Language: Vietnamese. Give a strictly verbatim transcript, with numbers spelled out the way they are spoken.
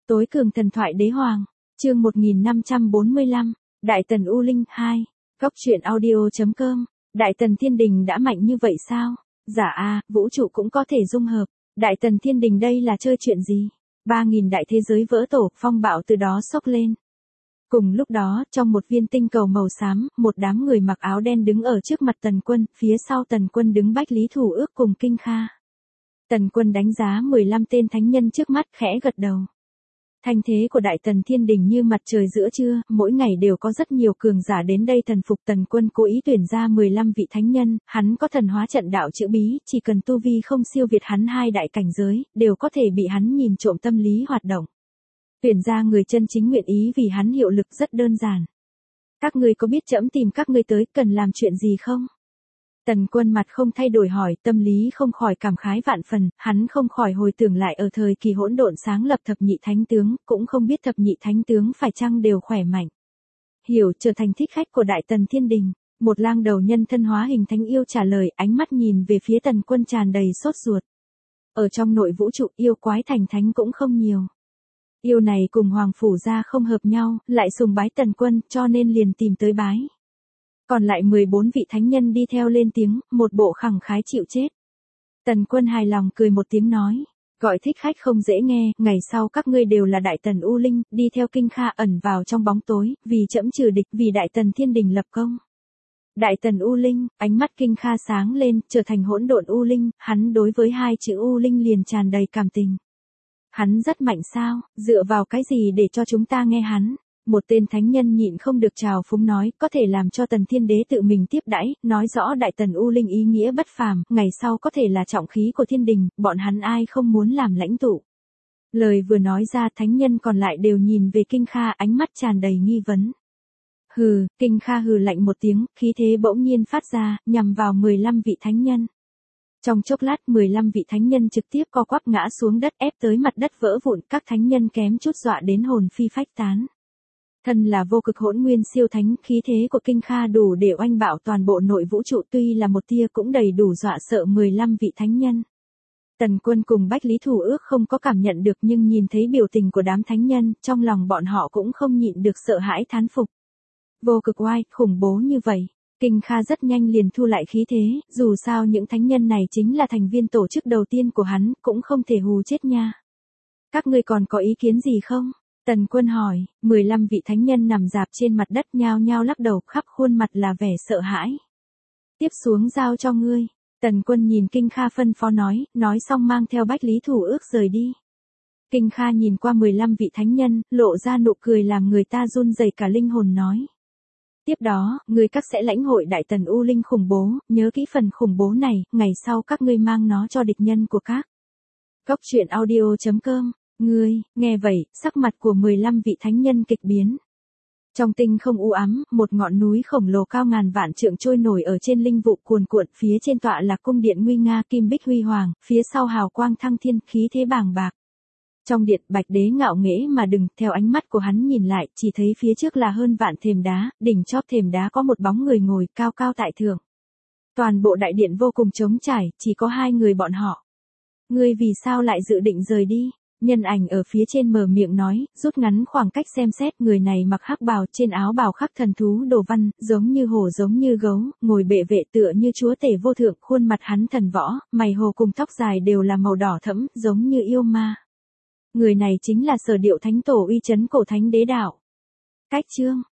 Tối cường thần thoại đế hoàng, chương một nghìn năm trăm bốn mươi lăm, Đại Tần U Linh hai, Góc truyện audio.com, Đại Tần Thiên Đình đã mạnh như vậy sao? Dạ a, vũ trụ cũng có thể dung hợp, Đại Tần Thiên Đình đây là chơi chuyện gì? Ba nghìn đại thế giới vỡ tổ, phong bạo từ đó sốc lên. Cùng lúc đó, trong một viên tinh cầu màu xám, một đám người mặc áo đen đứng ở trước mặt Tần Quân, phía sau Tần Quân đứng Bách Lý Thủ Ước cùng Kinh Kha. Tần Quân đánh giá mười lăm tên thánh nhân trước mắt, khẽ gật đầu. Thanh thế của Đại Tần Thiên Đình như mặt trời giữa trưa, mỗi ngày đều có rất nhiều cường giả đến đây thần phục. Tần Quân cố ý tuyển ra mười lăm vị thánh nhân, hắn có thần hóa trận đạo chữ bí, chỉ cần tu vi không siêu việt hắn hai đại cảnh giới, đều có thể bị hắn nhìn trộm tâm lý hoạt động. Tuyển ra người chân chính nguyện ý vì hắn hiệu lực rất đơn giản. Các ngươi có biết trẫm tìm các ngươi tới cần làm chuyện gì không? Tần Quân mặt không thay đổi hỏi, tâm lý không khỏi cảm khái vạn phần, hắn không khỏi hồi tưởng lại ở thời kỳ hỗn độn sáng lập thập nhị thánh tướng, cũng không biết thập nhị thánh tướng phải chăng đều khỏe mạnh. Hiểu trở thành thích khách của Đại Tần Thiên Đình, một lang đầu nhân thân hóa hình thánh yêu trả lời, ánh mắt nhìn về phía Tần Quân tràn đầy sốt ruột. Ở trong nội vũ trụ yêu quái thành thánh cũng không nhiều. Yêu này cùng Hoàng Phủ gia không hợp nhau, lại sùng bái Tần Quân cho nên liền tìm tới bái. Còn lại mười bốn vị thánh nhân đi theo lên tiếng, một bộ khẳng khái chịu chết. Tần Quân hài lòng cười một tiếng nói, gọi thích khách không dễ nghe, ngày sau các ngươi đều là Đại Tần U Linh, đi theo Kinh Kha ẩn vào trong bóng tối, vì trẫm trừ địch, vì Đại Tần Thiên Đình lập công. Đại Tần U Linh, ánh mắt Kinh Kha sáng lên, trở thành hỗn độn U Linh, hắn đối với hai chữ U Linh liền tràn đầy cảm tình. Hắn rất mạnh sao, dựa vào cái gì để cho chúng ta nghe hắn? Một tên thánh nhân nhịn không được trào phúng nói, có thể làm cho Tần Thiên Đế tự mình tiếp đãi, nói rõ Đại Tần U Linh ý nghĩa bất phàm, ngày sau có thể là trọng khí của thiên đình, bọn hắn ai không muốn làm lãnh tụ. Lời vừa nói ra, thánh nhân còn lại đều nhìn về Kinh Kha, ánh mắt tràn đầy nghi vấn. Hừ, Kinh Kha hừ lạnh một tiếng, khí thế bỗng nhiên phát ra, nhằm vào mười lăm vị thánh nhân. Trong chốc lát mười lăm vị thánh nhân trực tiếp co quắp ngã xuống đất, ép tới mặt đất vỡ vụn, các thánh nhân kém chút dọa đến hồn phi phách tán. Thân là vô cực hỗn nguyên siêu thánh, khí thế của Kinh Kha đủ để oanh bạo toàn bộ nội vũ trụ, tuy là một tia cũng đầy đủ dọa sợ mười lăm vị thánh nhân. Tần Quân cùng Bách Lý Thủ Ước không có cảm nhận được, nhưng nhìn thấy biểu tình của đám thánh nhân, trong lòng bọn họ cũng không nhịn được sợ hãi thán phục. Vô cực oai, khủng bố như vậy. Kinh Kha rất nhanh liền thu lại khí thế, dù sao những thánh nhân này chính là thành viên tổ chức đầu tiên của hắn, cũng không thể hù chết nha. Các ngươi còn có ý kiến gì không? Tần Quân hỏi, mười lăm vị thánh nhân nằm dạp trên mặt đất nhao nhao lắc đầu, khắp khuôn mặt là vẻ sợ hãi. Tiếp xuống giao cho ngươi. Tần Quân nhìn Kinh Kha phân phó nói, nói xong mang theo Bách Lý Thủ Ước rời đi. Kinh Kha nhìn qua mười lăm vị thánh nhân, lộ ra nụ cười làm người ta run rẩy cả linh hồn nói. Tiếp đó, ngươi các sẽ lãnh hội Đại Tần U Linh khủng bố, nhớ kỹ phần khủng bố này, ngày sau các ngươi mang nó cho địch nhân của các. Góc truyện audio.com. Ngươi, nghe vậy, sắc mặt của mười lăm vị thánh nhân kịch biến. Trong tinh không u ám, một ngọn núi khổng lồ cao ngàn vạn trượng trôi nổi ở trên linh vụ cuồn cuộn, phía trên tọa là cung điện nguy nga kim bích huy hoàng, phía sau hào quang thăng thiên, khí thế bàng bạc. Trong điện, Bạch Đế ngạo nghễ mà đừng, theo ánh mắt của hắn nhìn lại, chỉ thấy phía trước là hơn vạn thềm đá, đỉnh chóp thềm đá có một bóng người ngồi cao cao tại thượng. Toàn bộ đại điện vô cùng trống trải, chỉ có hai người bọn họ. Ngươi vì sao lại dự định rời đi? Nhân ảnh ở phía trên mở miệng nói, rút ngắn khoảng cách xem xét, người này mặc hắc bào, trên áo bào khắc thần thú đồ văn, giống như hổ giống như gấu, ngồi bệ vệ tựa như chúa tể vô thượng, khuôn mặt hắn thần võ, mày hồ cùng tóc dài đều là màu đỏ thẫm, giống như yêu ma. Người này chính là Sở Điệu Thánh Tổ uy chấn cổ thánh đế đạo. Cách chương,